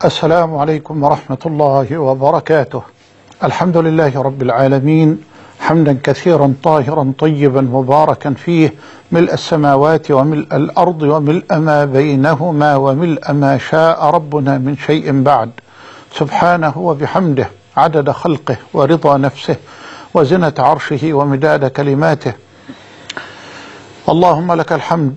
السلام عليكم ورحمة الله وبركاته. الحمد لله رب العالمين، حمدا كثيرا طاهرا طيبا مباركا فيه، ملء السماوات وملء الأرض وملء ما بينهما وملء ما شاء ربنا من شيء بعد. سبحانه وبحمده عدد خلقه ورضا نفسه وزنة عرشه ومداد كلماته. اللهم لك الحمد،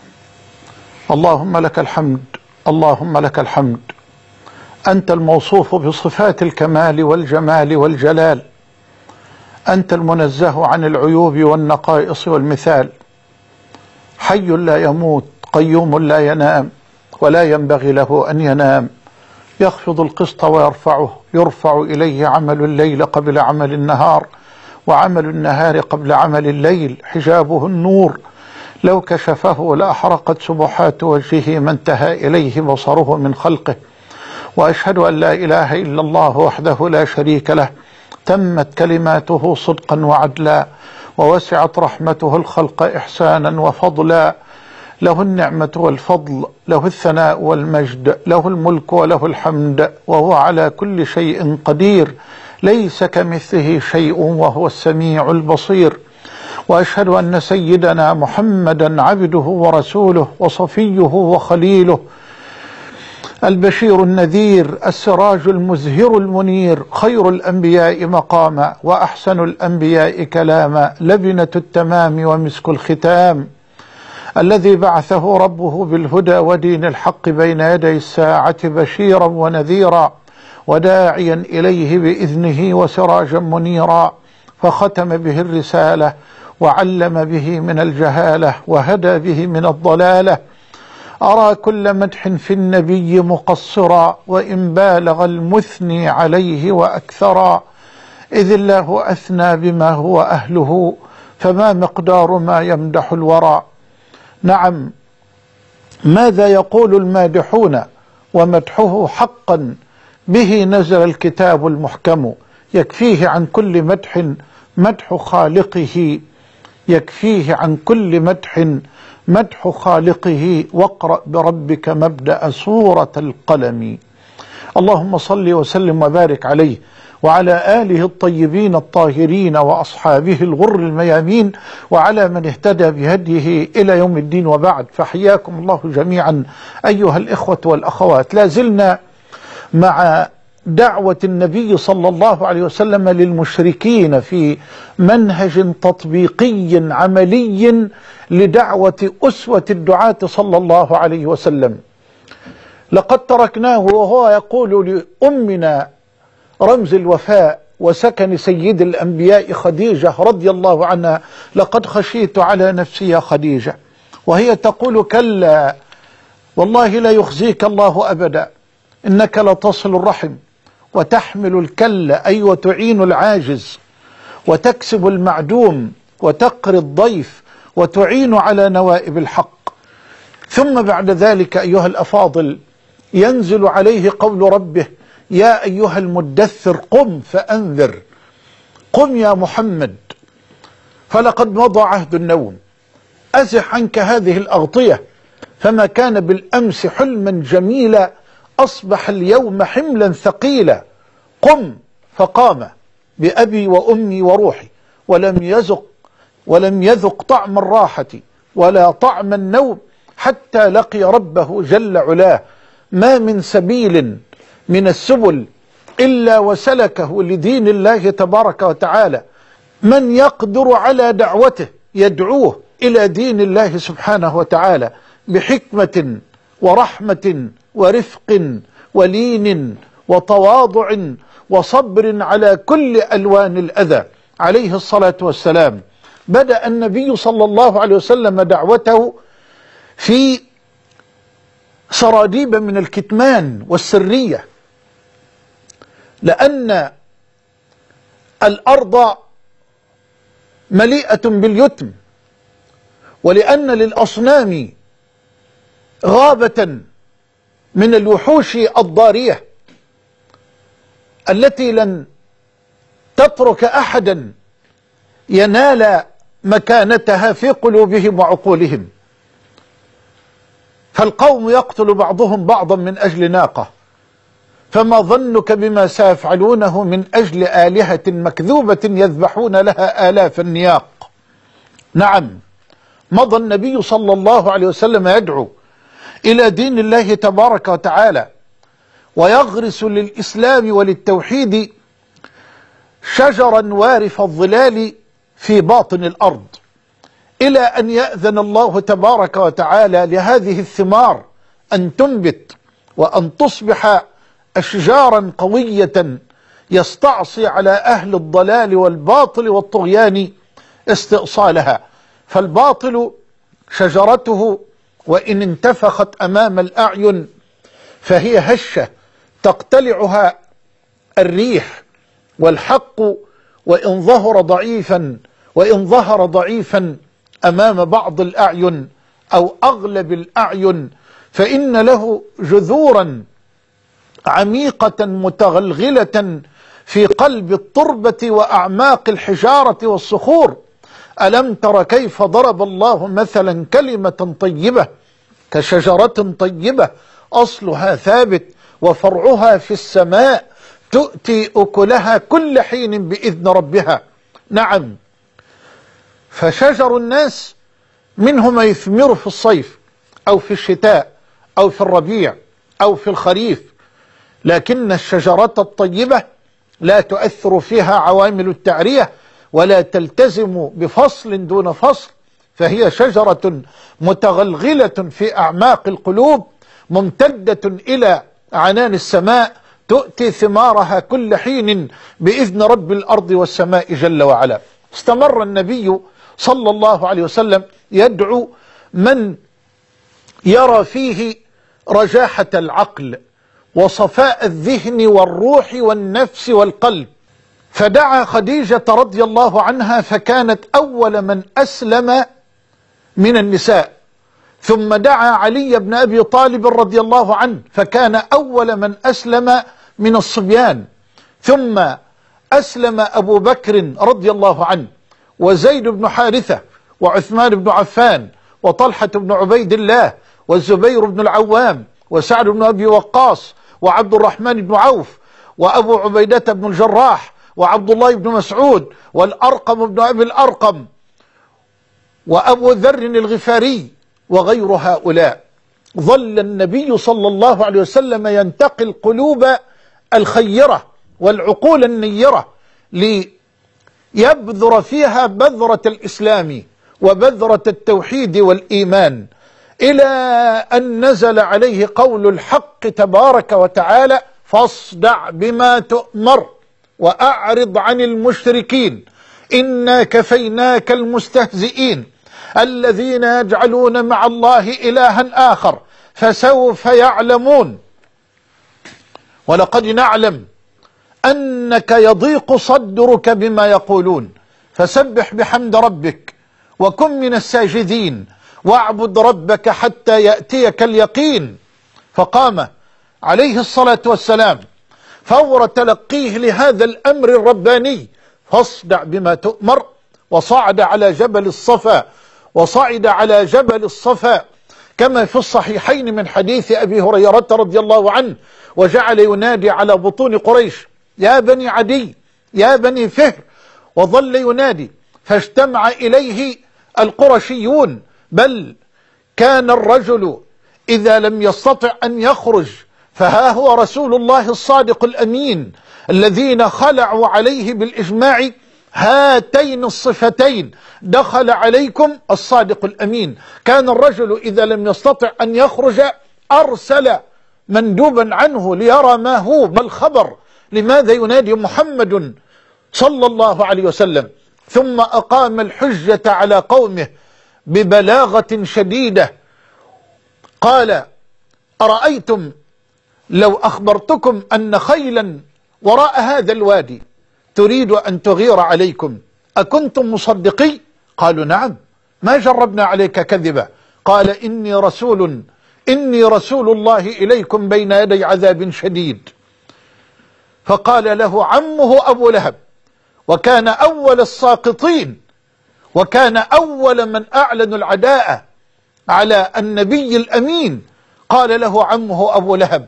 اللهم لك الحمد، اللهم لك الحمد. أنت الموصوف بصفات الكمال والجمال والجلال، أنت المنزه عن العيوب والنقائص والمثال، حي لا يموت، قيوم لا ينام ولا ينبغي له أن ينام، يخفض القسط ويرفعه، يرفع إليه عمل الليل قبل عمل النهار، وعمل النهار قبل عمل الليل، حجابه النور، لو كشفه لأحرقت سبحات وجهه ما انتهى إليه بصره من خلقه. وأشهد أن لا إله إلا الله وحده لا شريك له، تمت كلماته صدقا وعدلا، ووسعت رحمته الخلق إحسانا وفضلا. له النعمة والفضل، له الثناء والمجد، له الملك وله الحمد، وهو على كل شيء قدير، ليس كمثله شيء وهو السميع البصير. وأشهد أن سيدنا محمدا عبده ورسوله وصفيه وخليله، البشير النذير، السراج المزهر المنير، خير الأنبياء مقاما وأحسن الأنبياء كلاما، لبنة التمام ومسك الختام، الذي بعثه ربه بالهدى ودين الحق بين يدي الساعة بشيرا ونذيرا وداعيا إليه بإذنه وسراجا منيرا، فختم به الرسالة وعلم به من الجهالة وهدى به من الضلالة. أرى كل مدح في النبي مقصرا، وإن بالغ المثني عليه وأكثرا، إذ الله أثنى بما هو أهله، فما مقدار ما يمدح الورى. نعم، ماذا يقول المادحون ومدحه حقا، به نزل الكتاب المحكم، يكفيه عن كل مدح مدح خالقه، يكفيه عن كل مدح مدح خالقه، واقرأ بربك مبدأ سورة القلم. اللهم صل وسلم وبارك عليه وعلى آله الطيبين الطاهرين وأصحابه الغر الميامين، وعلى من اهتدى بهديه إلى يوم الدين، وبعد. فحياكم الله جميعا أيها الإخوة والأخوات. لا زلنا مع دعوة النبي صلى الله عليه وسلم للمشركين في منهج تطبيقي عملي لدعوة أسوة الدعاة صلى الله عليه وسلم. لقد تركناه وهو يقول لأمنا رمز الوفاء وسكن سيد الأنبياء خديجة رضي الله عنها: لقد خشيت على نفسي يا خديجة، وهي تقول: كلا والله لا يخزيك الله أبدا، إنك لتصل الرحم وتحمل الكل، أي وتعين العاجز، وتكسب المعدوم، وتقري الضيف، وتعين على نوائب الحق. ثم بعد ذلك أيها الأفاضل ينزل عليه قول ربه: يا أيها المدثر قم فأنذر. قم يا محمد، فلقد مضى عهد النوم، أزح عنك هذه الأغطية، فما كان بالأمس حلما جميلا أصبح اليوم حملا ثقيلا. قم، فقام بأبي وأمي وروحي، ولم يذق طعم الراحة ولا طعم النوم حتى لقي ربه جل علاه. ما من سبيل من السبل إلا وسلكه لدين الله تبارك وتعالى من يقدر على دعوته، يدعوه إلى دين الله سبحانه وتعالى بحكمة ورحمة ورفق ولين وتواضع وصبر على كل ألوان الأذى. عليه الصلاة والسلام بدأ النبي صلى الله عليه وسلم دعوته في سراديب من الكتمان والسرية، لأن الأرض مليئة باليتم، ولأن للأصنام غابة من الوحوش الضارية التي لن تترك أحدا ينال مكانتها في قلوبهم وعقولهم. فالقوم يقتل بعضهم بعضا من أجل ناقة، فما ظنك بما سيفعلونه من أجل آلهة مكذوبة يذبحون لها آلاف النياق. نعم، مضى النبي صلى الله عليه وسلم يدعو إلى دين الله تبارك وتعالى، ويغرس للإسلام وللتوحيد شجرا وارف الظلال في باطن الأرض، إلى أن يأذن الله تبارك وتعالى لهذه الثمار أن تنبت وأن تصبح أشجارا قوية يستعصي على أهل الضلال والباطل والطغيان استئصالها. فالباطل شجرته وإن انتفخت أمام الأعين فهي هشة تقتلعها الريح، والحق وإن ظهر ضعيفا أمام بعض الأعين أو أغلب الأعين فإن له جذورا عميقة متغلغلة في قلب التربة وأعماق الحجارة والصخور. ألم تر كيف ضرب الله مثلا كلمة طيبة كشجرة طيبة أصلها ثابت وفرعها في السماء تؤتي أكلها كل حين بإذن ربها. نعم، فشجر الناس منه ما يثمر في الصيف أو في الشتاء أو في الربيع أو في الخريف، لكن الشجرة الطيبة لا تؤثر فيها عوامل التعرية ولا تلتزم بفصل دون فصل، فهي شجرة متغلغلة في أعماق القلوب ممتدة إلى عنان السماء تؤتي ثمارها كل حين بإذن رب الأرض والسماء جل وعلا. استمر النبي صلى الله عليه وسلم يدعو من يرى فيه رجاحة العقل وصفاء الذهن والروح والنفس والقلب، فدعا خديجة رضي الله عنها فكانت أول من أسلم من النساء، ثم دعا علي بن أبي طالب رضي الله عنه فكان أول من أسلم من الصبيان، ثم أسلم أبو بكر رضي الله عنه وزيد بن حارثة وعثمان بن عفان وطلحة بن عبيد الله والزبير بن العوام وسعد بن أبي وقاص وعبد الرحمن بن عوف وأبو عبيدة بن الجراح وعبد الله بن مسعود والأرقم بن أبي الأرقم وأبو ذر الغفاري وغير هؤلاء. ظل النبي صلى الله عليه وسلم ينتقي القلوب الخيرة والعقول النيرة ليبذر فيها بذرة الإسلام وبذرة التوحيد والإيمان، إلى أن نزل عليه قول الحق تبارك وتعالى: فاصدع بما تؤمر وأعرض عن المشركين إنا كفيناك المستهزئين الذين يجعلون مع الله إلها آخر فسوف يعلمون ولقد نعلم أنك يضيق صدرك بما يقولون فسبح بحمد ربك وكن من الساجدين واعبد ربك حتى يأتيك اليقين. فقام عليه الصلاة والسلام فور تلقيه لهذا الأمر الرباني: فاصدع بما تؤمر، وصعد على جبل الصفا كما في الصحيحين من حديث أبي هريرة رضي الله عنه، وجعل ينادي على بطون قريش: يا بني عدي، يا بني فهر، وظل ينادي فاجتمع إليه القرشيون، بل كان الرجل إذا لم يستطع أن يخرج فها هو رسول الله الصادق الأمين الذين خلعوا عليه بالإجماع هاتين الصفتين: دخل عليكم الصادق الأمين. كان الرجل إذا لم يستطع أن يخرج أرسل مندوبا عنه ليرى ما هو، ما الخبر، لماذا ينادي محمد صلى الله عليه وسلم. ثم أقام الحجة على قومه ببلاغة شديدة، قال: أرأيتم لو أخبرتكم أن خيلا وراء هذا الوادي تريد أن تغير عليكم أكنتم مصدقي؟ قالوا: نعم، ما جربنا عليك كذبا. قال: إني رسول الله إليكم بين يدي عذاب شديد. فقال له عمه أبو لهب، وكان أول الساقطين وكان أول من أعلنوا العداء على النبي الأمين، قال له عمه أبو لهب: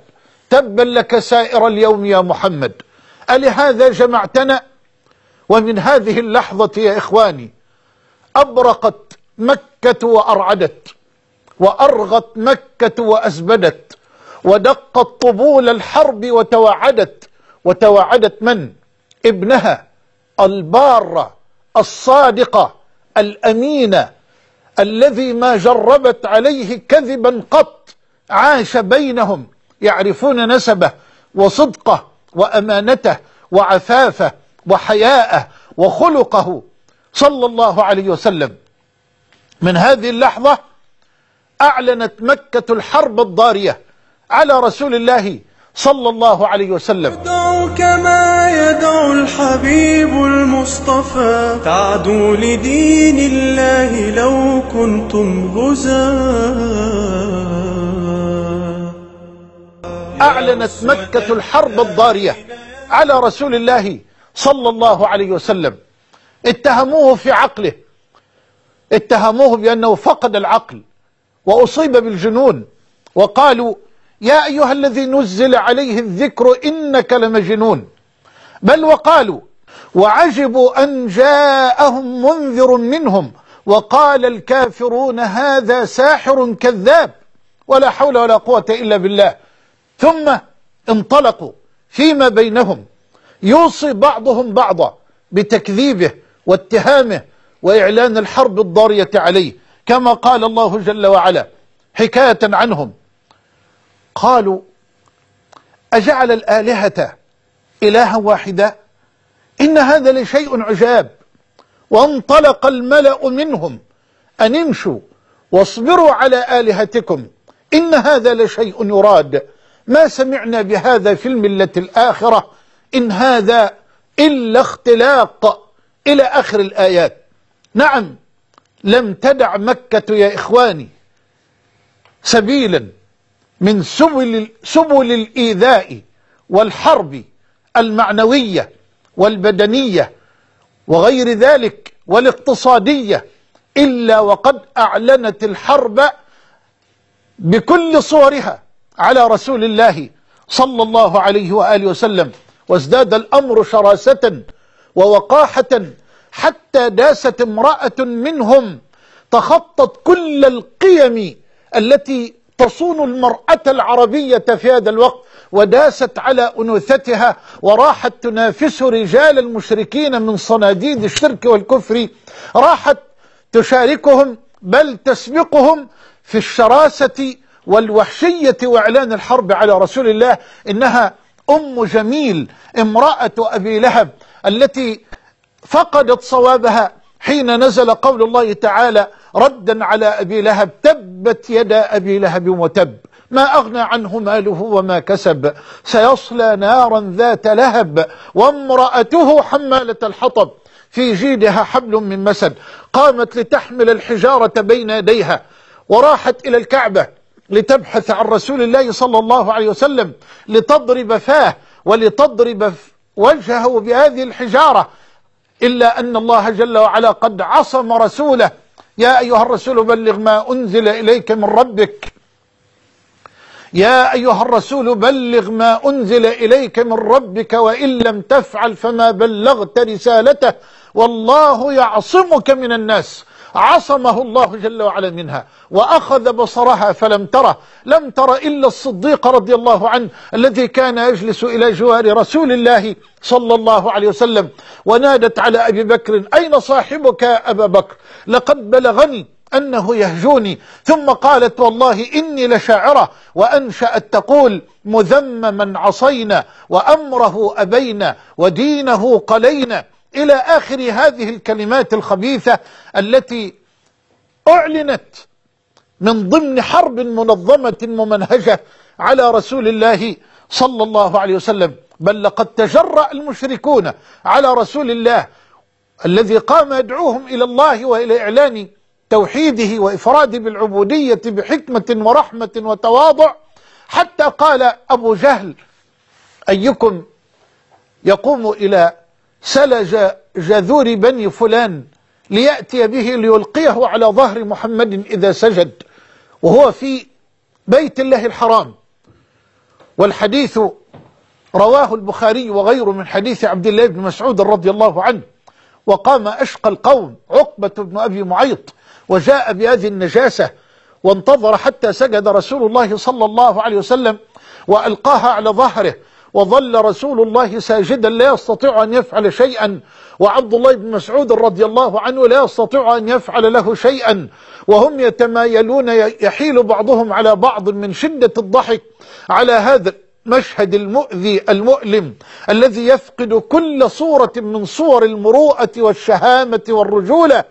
تبا لك سائر اليوم يا محمد، ألهذا جمعتنا؟ ومن هذه اللحظة يا إخواني أبرقت مكة وأرعدت، وأرغت مكة وأزبدت، ودقت طبول الحرب وتوعدت من؟ ابنها البارة الصادقة الأمينة الذي ما جربت عليه كذبا قط، عاش بينهم يعرفون نسبه وصدقه وأمانته وعفافه وحياءه وخلقه صلى الله عليه وسلم. من هذه اللحظة أعلنت مكة الحرب الضارية على رسول الله صلى الله عليه وسلم. يدعو كما يدعو الحبيب المصطفى، تعدوا لدين الله لو كنتم غزاة. أعلنت مكة الحرب الضارية على رسول الله صلى الله عليه وسلم. اتهموه في عقله، اتهموه بأنه فقد العقل وأصيب بالجنون، وقالوا يا أيها الذي نزل عليه الذكر إنك لمجنون. بل وقالوا وعجبوا أن جاءهم منذر منهم وقال الكافرون هذا ساحر كذاب، ولا حول ولا قوة إلا بالله. ثم انطلقوا فيما بينهم يوصي بعضهم بعضا بتكذيبه واتهامه وإعلان الحرب الضارية عليه، كما قال الله جل وعلا حكاية عنهم قالوا أجعل الآلهة إلها واحدا إن هذا لشيء عجاب. وانطلق الملأ منهم أن امشوا واصبروا على آلهتكم إن هذا لشيء يراد ما سمعنا بهذا في الملة الآخرة إن هذا إلا اختلاق إلى آخر الآيات. نعم، لم تدع مكة يا إخواني سبيلا من سبل الإيذاء والحرب المعنوية والبدنية وغير ذلك والاقتصادية إلا وقد أعلنت الحرب بكل صورها على رسول الله صلى الله عليه وآله وسلم. وازداد الأمر شراسة ووقاحة حتى داست امرأة منهم تخطت كل القيم التي تصون المرأة العربية في هذا الوقت، وداست على أنوثتها وراحت تنافس رجال المشركين من صناديد الشرك والكفر، راحت تشاركهم بل تسبقهم في الشراسة والوحشية وإعلان الحرب على رسول الله. إنها أم جميل امرأة أبي لهب التي فقدت صوابها حين نزل قول الله تعالى ردا على أبي لهب تبت يدا أبي لهب وتب ما أغنى عنه ماله وما كسب سيصلى نارا ذات لهب وامرأته حمالة الحطب في جيدها حبل من مسد. قامت لتحمل الحجارة بين يديها وراحت إلى الكعبة لتبحث عن رسول الله صلى الله عليه وسلم لتضرب فاه ولتضرب وجهه بهذه الحجارة، إلا أن الله جل وعلا قد عصم رسوله. يا أيها الرسول بلغ ما أنزل إليك من ربك، يا أيها الرسول بلغ ما أنزل إليك من ربك وإن لم تفعل فما بلغت رسالته والله يعصمك من الناس. عصمه الله جل وعلا منها وأخذ بصرها فلم تره، لم تر إلا الصديق رضي الله عنه الذي كان يجلس إلى جوار رسول الله صلى الله عليه وسلم. ونادت على أبي بكر أين صاحبك يا أبا بكر لقد بلغني أنه يهجوني. ثم قالت والله إني لشاعرة، وأنشأت تقول مذمما عصينا وأمره أبينا ودينه قلينا إلى آخر هذه الكلمات الخبيثة التي أعلنت من ضمن حرب منظمة ممنهجة على رسول الله صلى الله عليه وسلم. بل لقد تجرأ المشركون على رسول الله الذي قام يدعوهم إلى الله وإلى إعلان توحيده وإفراده بالعبودية بحكمة ورحمة وتواضع، حتى قال أبو جهل أيكم يقوم إلى سلج جذور بني فلان ليأتي به ليلقيه على ظهر محمد إذا سجد، وهو في بيت الله الحرام والحديث رواه البخاري وغيره من حديث عبد الله بن مسعود رضي الله عنه. وقام أشقى القوم عقبة بن أبي معيط وجاء بهذه النجاسة وانتظر حتى سجد رسول الله صلى الله عليه وسلم وألقاها على ظهره، وظل رسول الله ساجدا لا يستطيع أن يفعل شيئا، وعبد الله بن مسعود رضي الله عنه لا يستطيع أن يفعل له شيئا، وهم يتمايلون يحيل بعضهم على بعض من شدة الضحك على هذا المشهد المؤذي المؤلم الذي يفقد كل صورة من صور المروءة والشهامة والرجولة،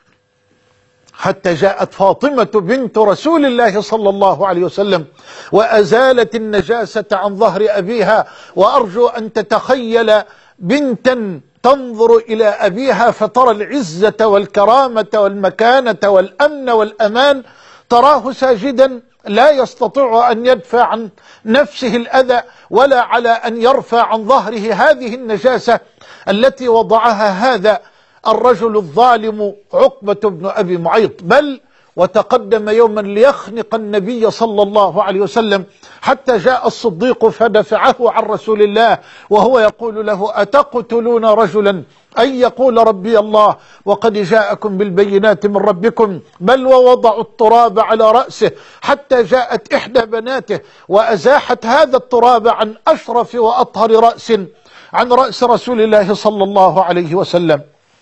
حتى جاءت فاطمة بنت رسول الله صلى الله عليه وسلم وأزالت النجاسة عن ظهر أبيها. وأرجو أن تتخيل بنتا تنظر إلى أبيها فترى العزة والكرامة والمكانة والأمن والأمان، تراه ساجدا لا يستطيع أن يدفع عن نفسه الأذى ولا على أن يرفع عن ظهره هذه النجاسة التي وضعها هذا الرجل الظالم عقبة بن أبي معيط. بل وتقدم يوما ليخنق النبي صلى الله عليه وسلم حتى جاء الصديق فدفعه عن رسول الله وهو يقول له: أتقتلون رجلا أن يقول ربي الله وقد جاءكم بالبينات من ربكم؟ بل ووضعوا التراب على رأسه حتى جاءت إحدى بناته وأزاحت هذا التراب عن أشرف وأطهر رأس عن رأس رسول الله صلى الله عليه وسلم.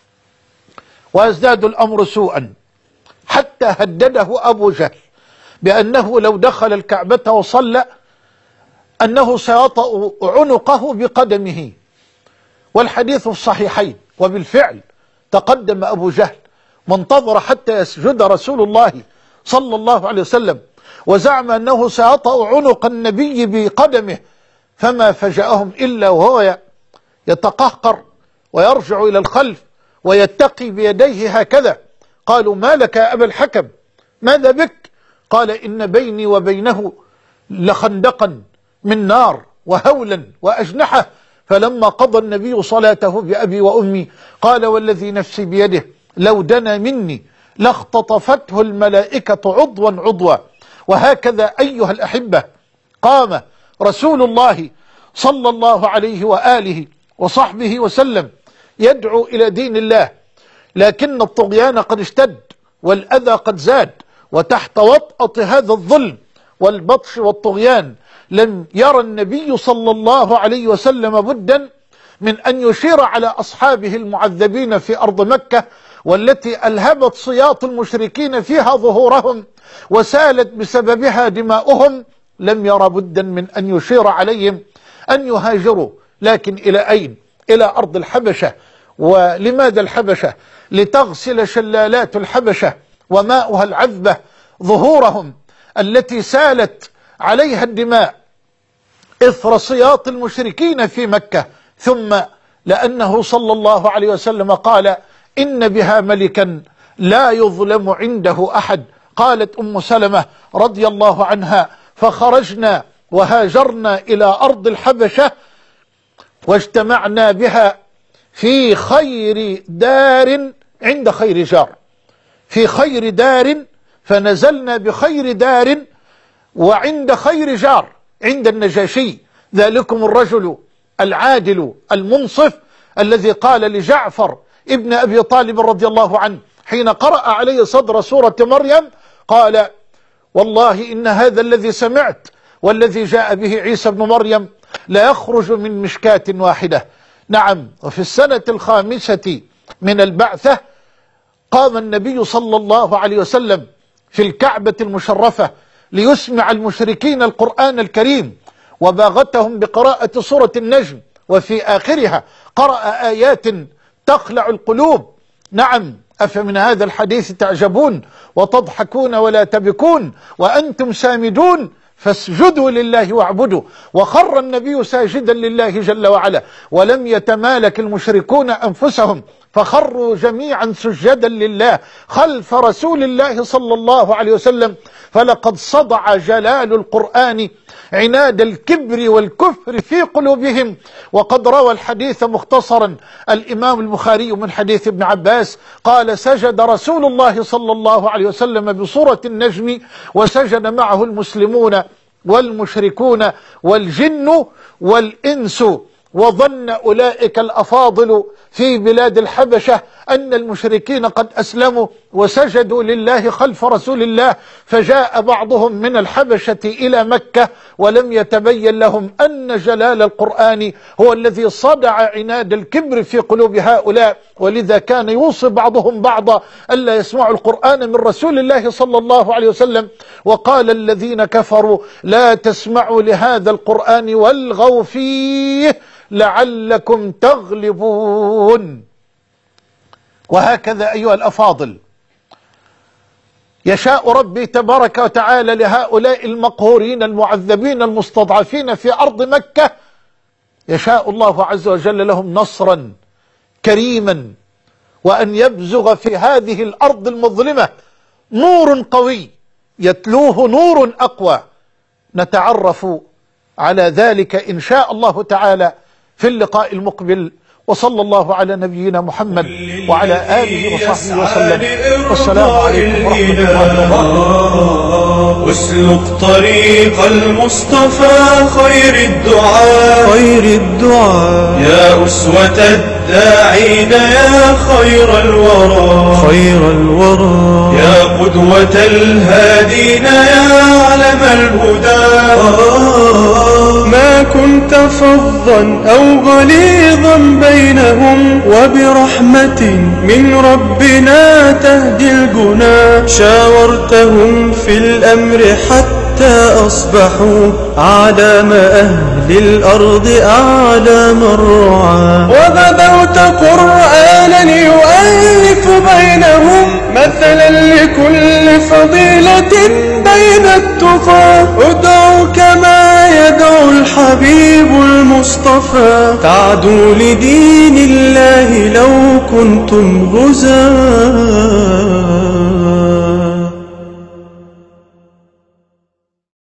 ويزداد الأمر سوءا حتى هدده أبو جهل بأنه لو دخل الكعبة وصلى أنه سيطأ عنقه بقدمه، والحديث في الصحيحين. وبالفعل تقدم أبو جهل وانتظر حتى يسجد رسول الله صلى الله عليه وسلم وزعم أنه سيطأ عنق النبي بقدمه، فما فجأهم إلا وهو يتقهقر ويرجع إلى الخلف ويتقي بيديه هكذا. قالوا: ما لك يا أبا الحكم؟ ماذا بك؟ قال: إن بيني وبينه لخندقا من نار وهولا وأجنحة. فلما قضى النبي صلاته بأبي وأمي قال: والذي نفسي بيده لو دنا مني لاختطفته الملائكة عضوا عضوا. وهكذا أيها الأحبة قام رسول الله صلى الله عليه وآله وصحبه وسلم يدعو إلى دين الله، لكن الطغيان قد اشتد والأذى قد زاد، وتحت وطأة هذا الظلم والبطش والطغيان لم يرى النبي صلى الله عليه وسلم بدا من أن يشير على أصحابه المعذبين في أرض مكة، والتي ألهبت صياط المشركين فيها ظهورهم وسالت بسببها دماؤهم. لم يرى بدا من أن يشير عليهم أن يهاجروا، لكن إلى أين؟ إلى أرض الحبشة. ولماذا الحبشة؟ لتغسل شلالات الحبشة وماؤها العذبة ظهورهم التي سالت عليها الدماء إثر صياط المشركين في مكة. ثم لأنه صلى الله عليه وسلم قال: إن بها ملكا لا يظلم عنده أحد. قالت أم سلمة رضي الله عنها: فخرجنا وهاجرنا إلى أرض الحبشة واجتمعنا بها في خير دار عند خير جار، في خير دار، فنزلنا بخير دار وعند خير جار عند النجاشي، ذلكم الرجل العادل المنصف الذي قال لجعفر ابن أبي طالب رضي الله عنه حين قرأ عليه صدر سورة مريم قال: والله إن هذا الذي سمعت والذي جاء به عيسى بن مريم لا يخرج من مشكاة واحدة. نعم. وفي السنة 5 من البعثة قام النبي صلى الله عليه وسلم في الكعبة المشرفة ليسمع المشركين القرآن الكريم، وباغتهم بقراءة سورة النجم، وفي آخرها قرأ آيات تخلع القلوب. نعم. أفمن هذا الحديث تعجبون وتضحكون ولا تبكون وأنتم سامدون فاسجدوا لله واعبدوا. وخر النبي ساجدا لله جل وعلا، ولم يتمالك المشركون أنفسهم فخروا جميعا سجدا لله خلف رسول الله صلى الله عليه وسلم. فلقد صدع جلال القرآن عناد الكبر والكفر في قلوبهم. وقد روى الحديث مختصرا الإمام البخاري من حديث ابن عباس قال: سجد رسول الله صلى الله عليه وسلم بسورة النجم وسجد معه المسلمون والمشركون والجن والإنس. وظن أولئك الأفاضل في بلاد الحبشة أن المشركين قد أسلموا وسجدوا لله خلف رسول الله، فجاء بعضهم من الحبشة إلى مكة ولم يتبين لهم أن جلال القرآن هو الذي صدع عناد الكبر في قلوب هؤلاء، ولذا كان يوصي بعضهم بعضا ألا يسمعوا القرآن من رسول الله صلى الله عليه وسلم. وقال الذين كفروا لا تسمعوا لهذا القرآن والغوا فيه لعلكم تغلبون. وهكذا أيها الأفاضل يشاء ربي تبارك وتعالى لهؤلاء المقهورين المعذبين المستضعفين في أرض مكة، يشاء الله عز وجل لهم نصرا كريما، وأن يبزغ في هذه الأرض المظلمة نور قوي يتلوه نور أقوى. نتعرف على ذلك إن شاء الله تعالى في اللقاء المقبل. وصلى الله على نبينا محمد وعلى آله وصحبه وسلم، والسلام عليكم ورحمة الله وبركاته. واسلك طريق المصطفى خير الدعاء يا أسوة الداعين يا خير الورى يا قدوة الهادين يا علم الهدى. ما كنت فظا أو غليظا بينهم، وبرحمة من ربنا تهدي الجنا. شاورتهم في الأمر حتى أصبحوا أعلام أهل الأرض أعلام الرعاة. وبدأت قرآنا يؤلف بينهم مثلا لكل فضيلة بين التقى. ادعوا كما يدعو الحبيب المصطفى، تعدوا لدين الله لو كنتم غزاة.